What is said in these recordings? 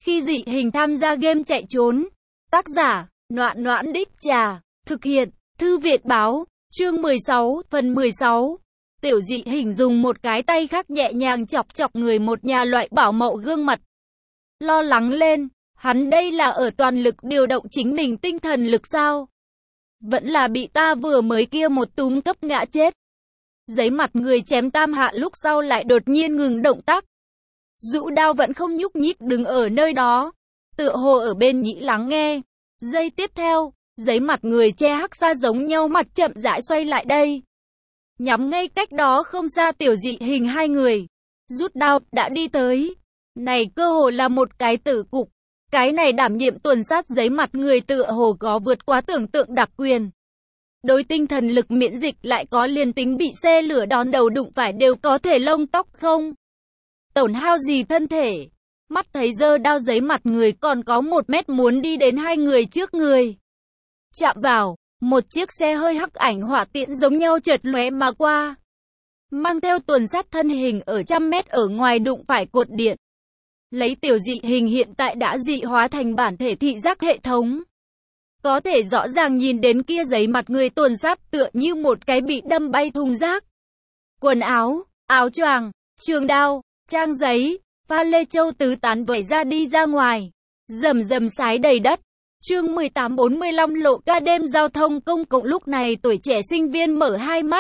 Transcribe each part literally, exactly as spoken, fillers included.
Khi dị hình tham gia game chạy trốn. Tác giả, Noãn Noãn Đích Trà. Thực hiện, Thư Viện Báo. Chương mười sáu, phần mười sáu. Tiểu dị hình dùng một cái tay khác nhẹ nhàng chọc chọc người một nhà loại bảo mậu gương mặt. Lo lắng lên, hắn đây là ở toàn lực điều động chính mình tinh thần lực sao? Vẫn là bị ta vừa mới kia một túm cấp ngã chết. Giấy mặt người chém tam hạ lúc sau lại đột nhiên ngừng động tác. Dũ đao vẫn không nhúc nhích đứng ở nơi đó, tựa hồ ở bên nhĩ lắng nghe. Giây tiếp theo, giấy mặt người che hắc xa giống nhau mặt chậm rãi xoay lại đây. Nhắm ngay cách đó không xa tiểu dị hình hai người. Rút đao, đã đi tới. Này cơ hồ là một cái tử cục. Cái này đảm nhiệm tuần sát giấy mặt người tựa hồ có vượt quá tưởng tượng đặc quyền. Đối tinh thần lực miễn dịch lại có liền tính bị xe lửa đón đầu đụng phải đều có thể lông tóc không tổn hao gì thân thể. Mắt thấy giơ đao giấy mặt người còn có một mét muốn đi đến hai người trước người. Chạm vào, một chiếc xe hơi hắc ảnh hỏa tiễn giống nhau chợt lóe mà qua. Mang theo tuần sát thân hình ở trăm mét ở ngoài đụng phải cột điện. Lấy tiểu dị hình hiện tại đã dị hóa thành bản thể thị giác hệ thống. Có thể rõ ràng nhìn đến kia giấy mặt người tuần sát tựa như một cái bị đâm bay thùng rác. Quần áo, áo choàng, trường đao, trang giấy, pha lê châu tứ tán vẩy ra đi ra ngoài. Rầm rầm sái đầy đất. Chương mười tám bốn mươi lăm lộ ca đêm giao thông công cộng lúc này tuổi trẻ sinh viên mở hai mắt.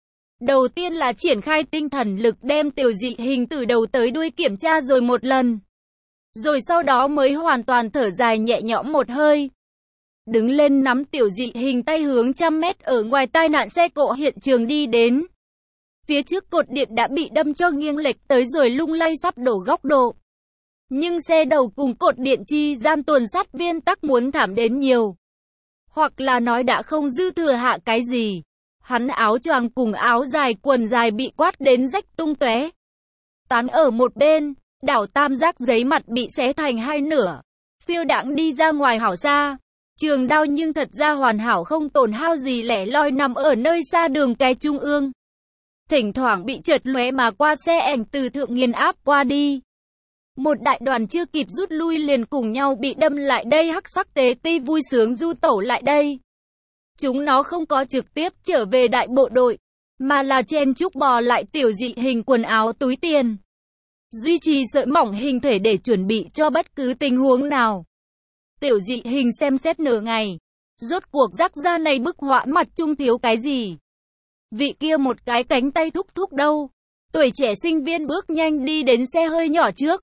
Đầu tiên là triển khai tinh thần lực đem tiểu dị hình từ đầu tới đuôi kiểm tra rồi một lần. Rồi sau đó mới hoàn toàn thở dài nhẹ nhõm một hơi. Đứng lên nắm tiểu dị hình tay hướng trăm mét ở ngoài tai nạn xe cộ hiện trường đi đến. Phía trước cột điện đã bị đâm cho nghiêng lệch tới rồi lung lay sắp đổ góc độ. Nhưng xe đầu cùng cột điện chi gian tuần sát viên tắc muốn thảm đến nhiều. Hoặc là nói đã không dư thừa hạ cái gì. Hắn áo choàng cùng áo dài quần dài bị quát đến rách tung tóe. Tán ở một bên, đảo tam giác giấy mặt bị xé thành hai nửa. Phiêu đãng đi ra ngoài hảo xa. Trường đao nhưng thật ra hoàn hảo không tổn hao gì lẻ loi nằm ở nơi xa đường cái trung ương. Thỉnh thoảng bị chợt lóe mà qua xe ảnh từ thượng nghiền áp qua đi. Một đại đoàn chưa kịp rút lui liền cùng nhau bị đâm lại đây hắc sắc tế ti vui sướng du tẩu lại đây. Chúng nó không có trực tiếp trở về đại bộ đội, mà là chen chúc bò lại tiểu dị hình quần áo túi tiền. Duy trì sợi mỏng hình thể để chuẩn bị cho bất cứ tình huống nào. Tiểu dị hình xem xét nửa ngày. Rốt cuộc rắc ra này bức họa mặt trung thiếu cái gì? Vị kia một cái cánh tay thúc thúc đâu? Tuổi trẻ sinh viên bước nhanh đi đến xe hơi nhỏ trước.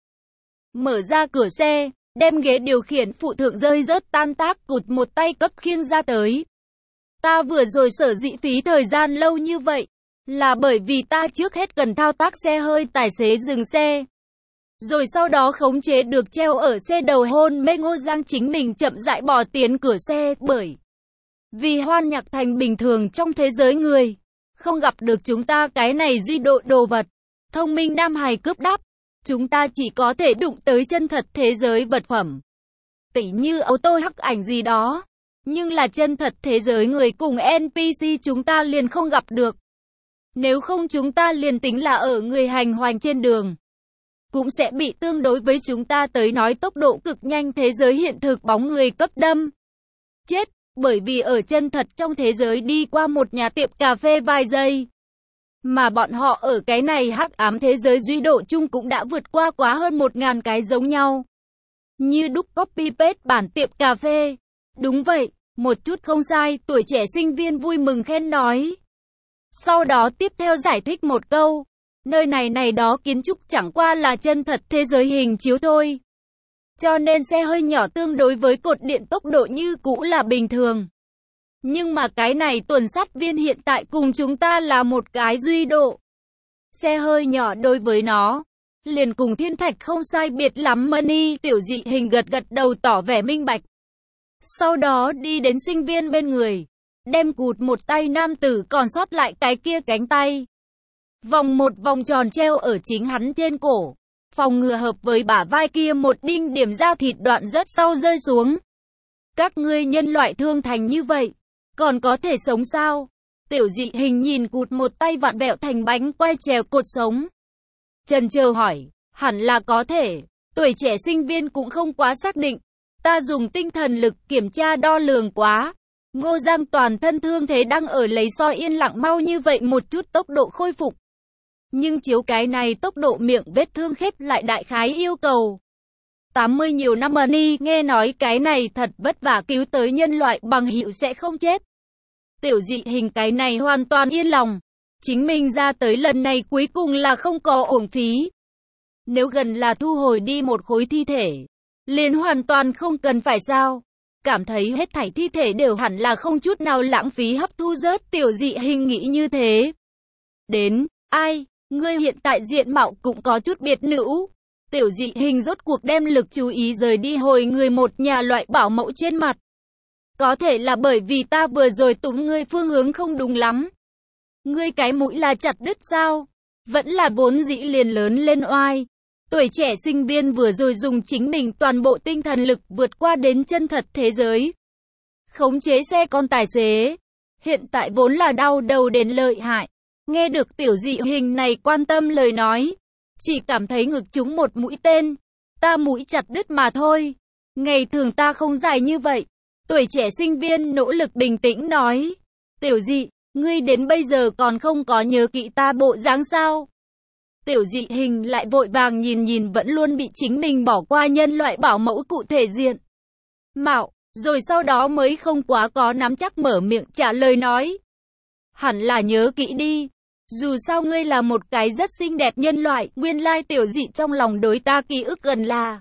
Mở ra cửa xe, đem ghế điều khiển phụ thượng rơi rớt tan tác cụt một tay cấp khiêng ra tới. Ta vừa rồi sở dĩ phí thời gian lâu như vậy, là bởi vì ta trước hết cần thao tác xe hơi tài xế dừng xe. Rồi sau đó khống chế được treo ở xe đầu hôn mê Ngô Giang chính mình chậm rãi bò tiến cửa xe bởi. Vì hoan nhạc thành bình thường trong thế giới người, không gặp được chúng ta cái này duy độ đồ vật. Thông minh nam hài cướp đáp, chúng ta chỉ có thể đụng tới chân thật thế giới vật phẩm. Tỉ như ô tô hắc ảnh gì đó. Nhưng là chân thật thế giới người cùng en pê xê chúng ta liền không gặp được. Nếu không chúng ta liền tính là ở người hành hoành trên đường. Cũng sẽ bị tương đối với chúng ta tới nói tốc độ cực nhanh thế giới hiện thực bóng người cấp đâm. Chết, bởi vì ở chân thật trong thế giới đi qua một nhà tiệm cà phê vài giây. Mà bọn họ ở cái này hắc ám thế giới duy độ chung cũng đã vượt qua quá hơn một ngàn cái giống nhau. Như đúc copy paste bản tiệm cà phê. Đúng vậy, một chút không sai, tuổi trẻ sinh viên vui mừng khen nói. Sau đó tiếp theo giải thích một câu. Nơi này này đó kiến trúc chẳng qua là chân thật thế giới hình chiếu thôi. Cho nên xe hơi nhỏ tương đối với cột điện tốc độ như cũ là bình thường. Nhưng mà cái này tuần sát viên hiện tại cùng chúng ta là một cái duy độ. Xe hơi nhỏ đối với nó, liền cùng thiên thạch không sai biệt lắm money. Tiểu dị hình gật gật đầu tỏ vẻ minh bạch. Sau đó đi đến sinh viên bên người, đem cụt một tay nam tử còn sót lại cái kia cánh tay. Vòng một vòng tròn treo ở chính hắn trên cổ. Phòng ngừa hợp với bả vai kia một đinh điểm da thịt đoạn rất sau rơi xuống. Các ngươi nhân loại thương thành như vậy, còn có thể sống sao? Tiểu dị hình nhìn cụt một tay vặn vẹo thành bánh quay trèo cột sống. Chần chờ hỏi, hẳn là có thể. Tuổi trẻ sinh viên cũng không quá xác định. Ta dùng tinh thần lực kiểm tra đo lường quá. Ngô Giang toàn thân thương thế đang ở lấy soi yên lặng mau như vậy một chút tốc độ khôi phục. Nhưng chiếu cái này tốc độ miệng vết thương khép lại đại khái yêu cầu tám mươi nhiều năm money, nghe nói cái này thật vất vả cứu tới nhân loại bằng hữu sẽ không chết. Tiểu dị hình cái này hoàn toàn yên lòng. Chính mình ra tới lần này cuối cùng là không có uổng phí. Nếu gần là thu hồi đi một khối thi thể, liền hoàn toàn không cần phải sao. Cảm thấy hết thảy thi thể đều hẳn là không chút nào lãng phí hấp thu rớt, tiểu dị hình nghĩ như thế. Đến, ai, ngươi hiện tại diện mạo cũng có chút biệt nữ. Tiểu dị hình rốt cuộc đem lực chú ý rời đi hồi người một nhà loại bảo mẫu trên mặt. Có thể là bởi vì ta vừa rồi túng ngươi phương hướng không đúng lắm. Ngươi cái mũi là chặt đứt sao? Vẫn là vốn dĩ liền lớn lên oai. Tuổi trẻ sinh viên vừa rồi dùng chính mình toàn bộ tinh thần lực vượt qua đến chân thật thế giới. Khống chế xe con tài xế. Hiện tại vốn là đau đầu đến lợi hại. Nghe được tiểu dị hình này quan tâm lời nói. Chỉ cảm thấy ngực trúng một mũi tên. Ta mũi chặt đứt mà thôi. Ngày thường ta không dài như vậy. Tuổi trẻ sinh viên nỗ lực bình tĩnh nói. Tiểu dị, ngươi đến bây giờ còn không có nhớ kỹ ta bộ dáng sao? Tiểu dị hình lại vội vàng nhìn nhìn vẫn luôn bị chính mình bỏ qua nhân loại bảo mẫu cụ thể diện mạo, rồi sau đó mới không quá có nắm chắc mở miệng trả lời nói. Hẳn là nhớ kỹ đi. Dù sao ngươi là một cái rất xinh đẹp nhân loại, nguyên lai tiểu dị trong lòng đối ta ký ức gần là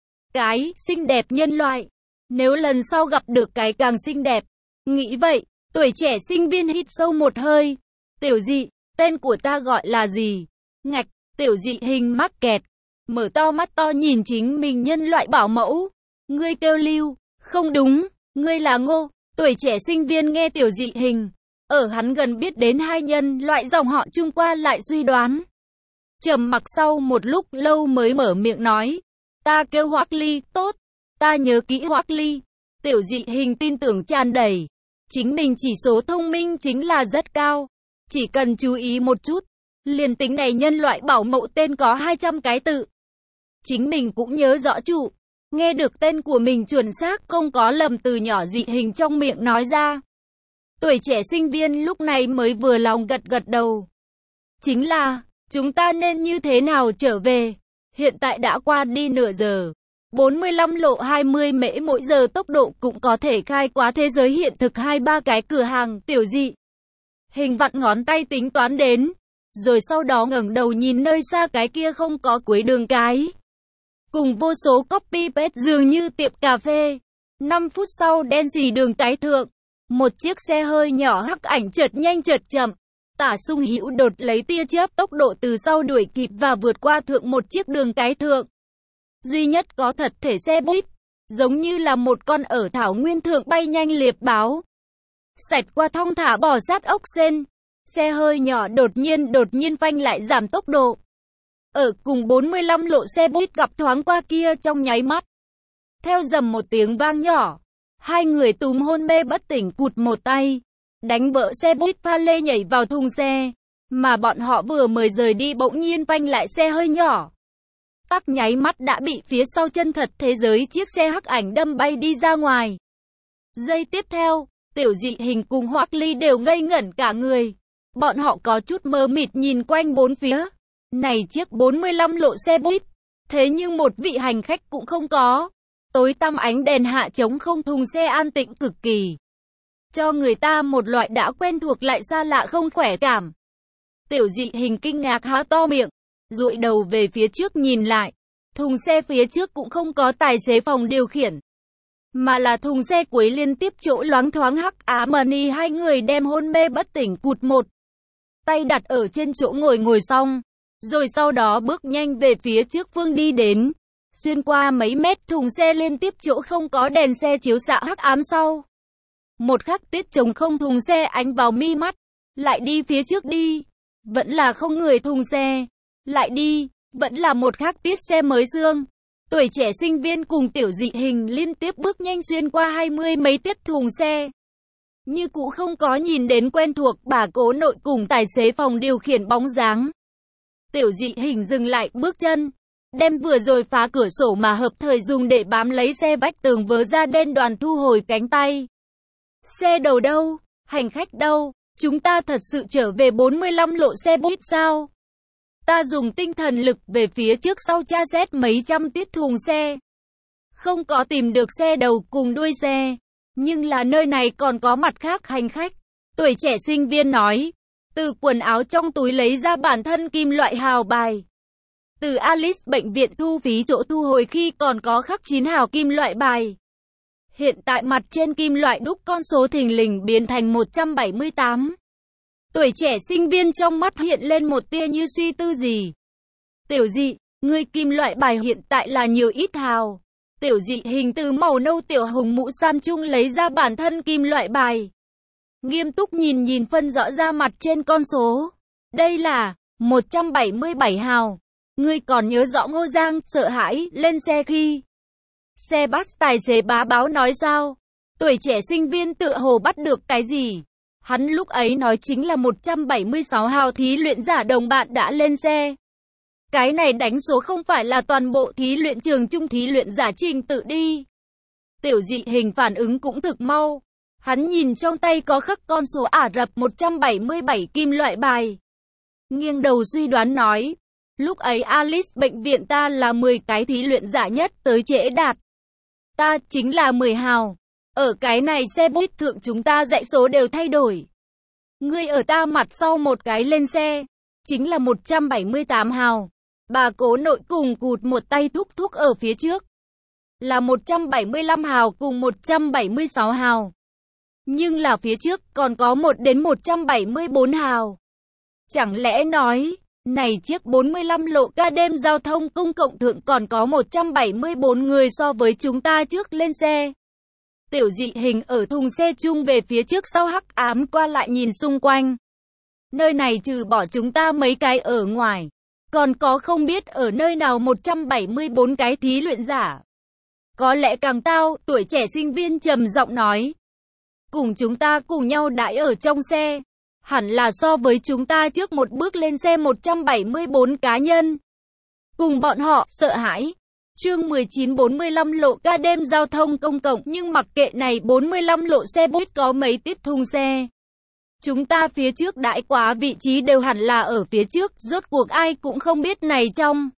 cái xinh đẹp nhân loại. Nếu lần sau gặp được cái càng xinh đẹp. Nghĩ vậy, tuổi trẻ sinh viên hít sâu một hơi. Tiểu dị, tên của ta gọi là gì? Ngạch, tiểu dị hình mắc kẹt. Mở to mắt to nhìn chính mình nhân loại bảo mẫu. Ngươi kêu Lưu, không đúng, ngươi là Ngô. Tuổi trẻ sinh viên nghe tiểu dị hình. Ở hắn gần biết đến hai nhân loại dòng họ chung qua lại suy đoán. Trầm mặc sau một lúc lâu mới mở miệng nói. Ta kêu Hoắc Ly, tốt. Ta nhớ kỹ Hoắc Ly. Tiểu dị hình tin tưởng tràn đầy. Chính mình chỉ số thông minh chính là rất cao. Chỉ cần chú ý một chút. Liền tính này nhân loại bảo mẫu tên có hai trăm cái tự. Chính mình cũng nhớ rõ chủ. Nghe được tên của mình chuẩn xác không có lầm từ nhỏ dị hình trong miệng nói ra. Tuổi trẻ sinh viên lúc này mới vừa lòng gật gật đầu. Chính là, chúng ta nên như thế nào trở về? Hiện tại đã qua đi nửa giờ. bốn mươi lăm lộ hai mươi mễ mỗi giờ tốc độ cũng có thể khai quá thế giới hiện thực hai ba cái cửa hàng tiểu dị. Hình vặn ngón tay tính toán đến. Rồi sau đó ngẩng đầu nhìn nơi xa cái kia không có cuối đường cái. Cùng vô số copy paste dường như tiệm cà phê. năm phút sau đen xì đường cái thượng. Một chiếc xe hơi nhỏ hắc ảnh chợt nhanh chợt chậm. Tả Sung Hữu đột lấy tia chớp tốc độ từ sau đuổi kịp và vượt qua thượng một chiếc đường cái thượng. Duy nhất có thật thể xe buýt. Giống như là một con ở thảo nguyên thượng bay nhanh liệp báo. Xẹt qua thong thả bò sát ốc sên. Xe hơi nhỏ đột nhiên đột nhiên phanh lại giảm tốc độ. Ở cùng bốn mươi lăm lộ xe buýt gặp thoáng qua kia trong nháy mắt. Theo dầm một tiếng vang nhỏ. Hai người túm hôn mê bất tỉnh cụt một tay. Đánh vỡ xe buýt pha lê nhảy vào thùng xe. Mà bọn họ vừa mới rời đi bỗng nhiên phanh lại xe hơi nhỏ. Tắc nháy mắt đã bị phía sau chân thật thế giới chiếc xe hắc ảnh đâm bay đi ra ngoài. Giây tiếp theo, tiểu dị hình cùng Hoắc Ly đều ngây ngẩn cả người. Bọn họ có chút mơ mịt nhìn quanh bốn phía. Này chiếc bốn mươi lăm lộ xe buýt. Thế nhưng một vị hành khách cũng không có. Tối tăm ánh đèn hạ trống không, thùng xe an tĩnh cực kỳ. Cho người ta một loại đã quen thuộc lại xa lạ không khỏe cảm. Tiểu dị hình kinh ngạc há to miệng. Dụi đầu về phía trước nhìn lại. Thùng xe phía trước cũng không có tài xế phòng điều khiển. Mà là thùng xe cuối liên tiếp chỗ loáng thoáng hắc ám money hai người đem hôn mê bất tỉnh cụt một. Tay đặt ở trên chỗ ngồi ngồi xong. Rồi sau đó bước nhanh về phía trước phương đi đến. Xuyên qua mấy mét thùng xe liên tiếp chỗ không có đèn xe chiếu xạ hắc ám sau. Một khắc tiết trống không thùng xe ánh vào mi mắt. Lại đi phía trước đi. Vẫn là không người thùng xe. Lại đi. Vẫn là một khắc tiết xe mới xương. Tuổi trẻ sinh viên cùng tiểu dị hình liên tiếp bước nhanh xuyên qua hai mươi mấy tiết thùng xe. Như cũ không có nhìn đến quen thuộc bà cố nội cùng tài xế phòng điều khiển bóng dáng. Tiểu dị hình dừng lại bước chân. đem vừa rồi phá cửa sổ mà hợp thời dùng để bám lấy xe vách tường vớ ra đen đoàn thu hồi cánh tay. Xe đầu đâu? Hành khách đâu? Chúng ta thật sự trở về bốn mươi lăm lộ xe buýt sao? Ta dùng tinh thần lực về phía trước sau tra xét mấy trăm tiết thùng xe. Không có tìm được xe đầu cùng đuôi xe. Nhưng là nơi này còn có mặt khác hành khách. Tuổi trẻ sinh viên nói. Từ quần áo trong túi lấy ra bản thân kim loại hào bài. Từ Alice bệnh viện thu phí chỗ thu hồi khi còn có khắc chín hào kim loại bài. Hiện tại mặt trên kim loại đúc con số thình lình biến thành một trăm bảy mươi tám. Tuổi trẻ sinh viên trong mắt hiện lên một tia như suy tư gì. Tiểu dị, ngươi kim loại bài hiện tại là nhiều ít hào. Tiểu dị hình từ màu nâu tiểu hùng mũ Samsung lấy ra bản thân kim loại bài. Nghiêm túc nhìn nhìn phân rõ ra mặt trên con số. Đây là một trăm bảy mươi bảy hào. Ngươi còn nhớ rõ Ngô Giang sợ hãi lên xe khi xe bus tài xế bá báo nói sao? Tuổi trẻ sinh viên tựa hồ bắt được cái gì? Hắn lúc ấy nói chính là một trăm bảy mươi sáu hào thí luyện giả đồng bạn đã lên xe. Cái này đánh số không phải là toàn bộ thí luyện trường trung thí luyện giả trình tự đi. Tiểu dị hình phản ứng cũng thực mau. Hắn nhìn trong tay có khắc con số Ả Rập một trăm bảy mươi bảy kim loại bài. Nghiêng đầu suy đoán nói. Lúc ấy Alice bệnh viện ta là mười cái thí luyện giả nhất tới trễ đạt. Ta chính là mười hào. Ở cái này xe buýt thượng chúng ta dãy số đều thay đổi. Ngươi ở ta mặt sau một cái lên xe. Chính là một trăm bảy mươi tám hào. Bà cố nội cùng cụt một tay thúc thúc ở phía trước. Là một trăm bảy mươi lăm hào cùng một trăm bảy mươi sáu hào. Nhưng là phía trước còn có một đến một trăm bảy mươi bốn hào. Chẳng lẽ nói, này chiếc bốn mươi lăm lộ ca đêm giao thông công cộng thượng còn có một trăm bảy mươi bốn người so với chúng ta trước lên xe. Tiểu dị hình ở thùng xe chung về phía trước sau hắc ám qua lại nhìn xung quanh. Nơi này trừ bỏ chúng ta mấy cái ở ngoài. Còn có không biết ở nơi nào một trăm bảy mươi bốn cái thí luyện giả. Có lẽ càng tao, tuổi trẻ sinh viên trầm giọng nói. Cùng chúng ta cùng nhau đãi ở trong xe. Hẳn là so với chúng ta trước một bước lên xe một trăm bảy mươi bốn cá nhân. Cùng bọn họ, sợ hãi. Chương mười chín bốn mươi lăm lộ ca đêm giao thông công cộng nhưng mặc kệ này bốn mươi lăm lộ xe buýt có mấy tiết thùng xe. Chúng ta phía trước đãi quá vị trí đều hẳn là ở phía trước, rốt cuộc ai cũng không biết này trong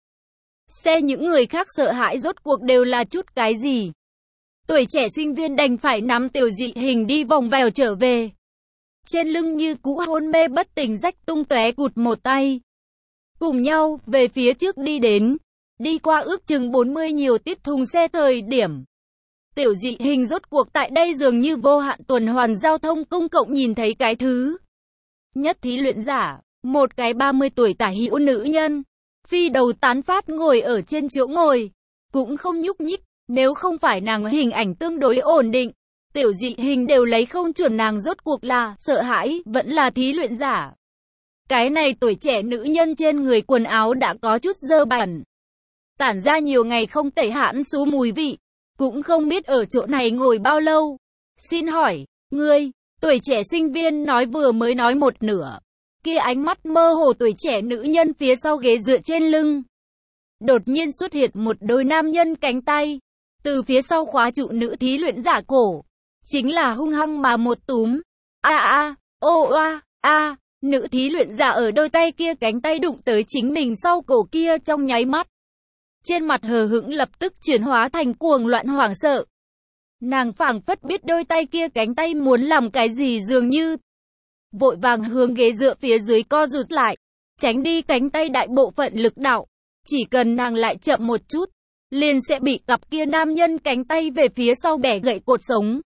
xe những người khác sợ hãi rốt cuộc đều là chút cái gì. Tuổi trẻ sinh viên đành phải nắm tiểu dị hình đi vòng vèo trở về. Trên lưng như cũ hôn mê bất tỉnh rách tung tóe cụt một tay. Cùng nhau, về phía trước đi đến. Đi qua ước chừng bốn mươi nhiều tiết thùng xe thời điểm. Tiểu dị hình rốt cuộc tại đây dường như vô hạn tuần hoàn giao thông công cộng nhìn thấy cái thứ. Nhất thí luyện giả, một cái ba mươi tuổi tả hữu nữ nhân. Phi đầu tán phát ngồi ở trên chỗ ngồi. Cũng không nhúc nhích, nếu không phải nàng hình ảnh tương đối ổn định. Tiểu dị hình đều lấy không chuẩn nàng rốt cuộc là sợ hãi, vẫn là thí luyện giả. Cái này tuổi trẻ nữ nhân trên người quần áo đã có chút dơ bẩn. Tản ra nhiều ngày không tẩy hãn xú mùi vị. Cũng không biết ở chỗ này ngồi bao lâu. Xin hỏi, ngươi, tuổi trẻ sinh viên nói vừa mới nói một nửa. Kia ánh mắt mơ hồ tuổi trẻ nữ nhân phía sau ghế dựa trên lưng. Đột nhiên xuất hiện một đôi nam nhân cánh tay. Từ phía sau khóa trụ nữ thí luyện giả cổ. Chính là hung hăng mà một túm. A a, ô oa, a, nữ thí luyện giả ở đôi tay kia cánh tay đụng tới chính mình sau cổ kia trong nháy mắt. Trên mặt hờ hững lập tức chuyển hóa thành cuồng loạn hoảng sợ. Nàng phảng phất biết đôi tay kia cánh tay muốn làm cái gì dường như. Vội vàng hướng ghế dựa phía dưới co rụt lại. Tránh đi cánh tay đại bộ phận lực đạo. Chỉ cần nàng lại chậm một chút. Liền sẽ bị cặp kia nam nhân cánh tay về phía sau bẻ gãy cột sống.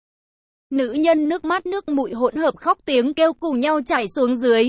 Nữ nhân nước mắt nước mũi hỗn hợp khóc tiếng kêu cùng nhau chảy xuống dưới.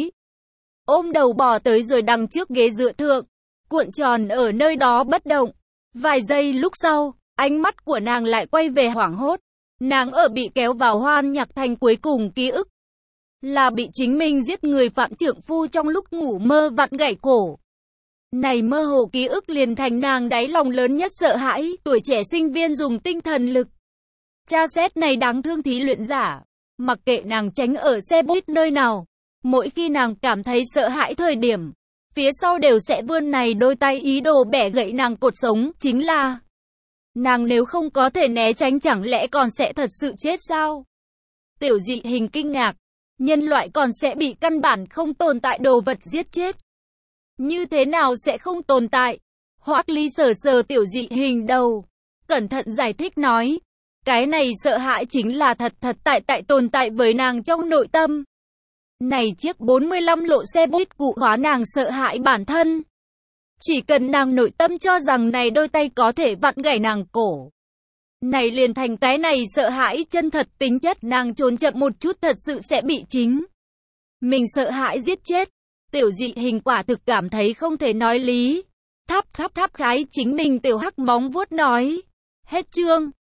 Ôm đầu bò tới rồi đằng trước ghế dựa thượng. Cuộn tròn ở nơi đó bất động. Vài giây lúc sau, ánh mắt của nàng lại quay về hoảng hốt. Nàng ở bị kéo vào hoan nhạc thành cuối cùng ký ức. Là bị chính mình giết người phạm trượng phu trong lúc ngủ mơ vặn gãy cổ. Này mơ hồ ký ức liền thành nàng đáy lòng lớn nhất sợ hãi. Tuổi trẻ sinh viên dùng tinh thần lực. Tra xét này đáng thương thí luyện giả. Mặc kệ nàng tránh ở xe buýt nơi nào. Mỗi khi nàng cảm thấy sợ hãi thời điểm. phía sau đều sẽ vươn này đôi tay ý đồ bẻ gãy nàng cột sống, chính là nàng nếu không có thể né tránh chẳng lẽ còn sẽ thật sự chết sao? Tiểu dị hình kinh ngạc, nhân loại còn sẽ bị căn bản không tồn tại đồ vật giết chết. Như thế nào sẽ không tồn tại? Hoắc Ly sờ sờ tiểu dị hình đầu, cẩn thận giải thích nói, cái này sợ hãi chính là thật thật tại tại tồn tại với nàng trong nội tâm. Này chiếc bốn mươi lăm lộ xe buýt cụ hóa nàng sợ hãi bản thân. Chỉ cần nàng nội tâm cho rằng này đôi tay có thể vặn gãy nàng cổ, này liền thành cái này sợ hãi chân thật tính chất, nàng trốn chậm một chút thật sự sẽ bị chính mình sợ hãi giết chết. Tiểu dị hình quả thực cảm thấy không thể nói lý. Thắp thắp thắp khái chính mình tiểu hắc móng vuốt nói. Hết chương.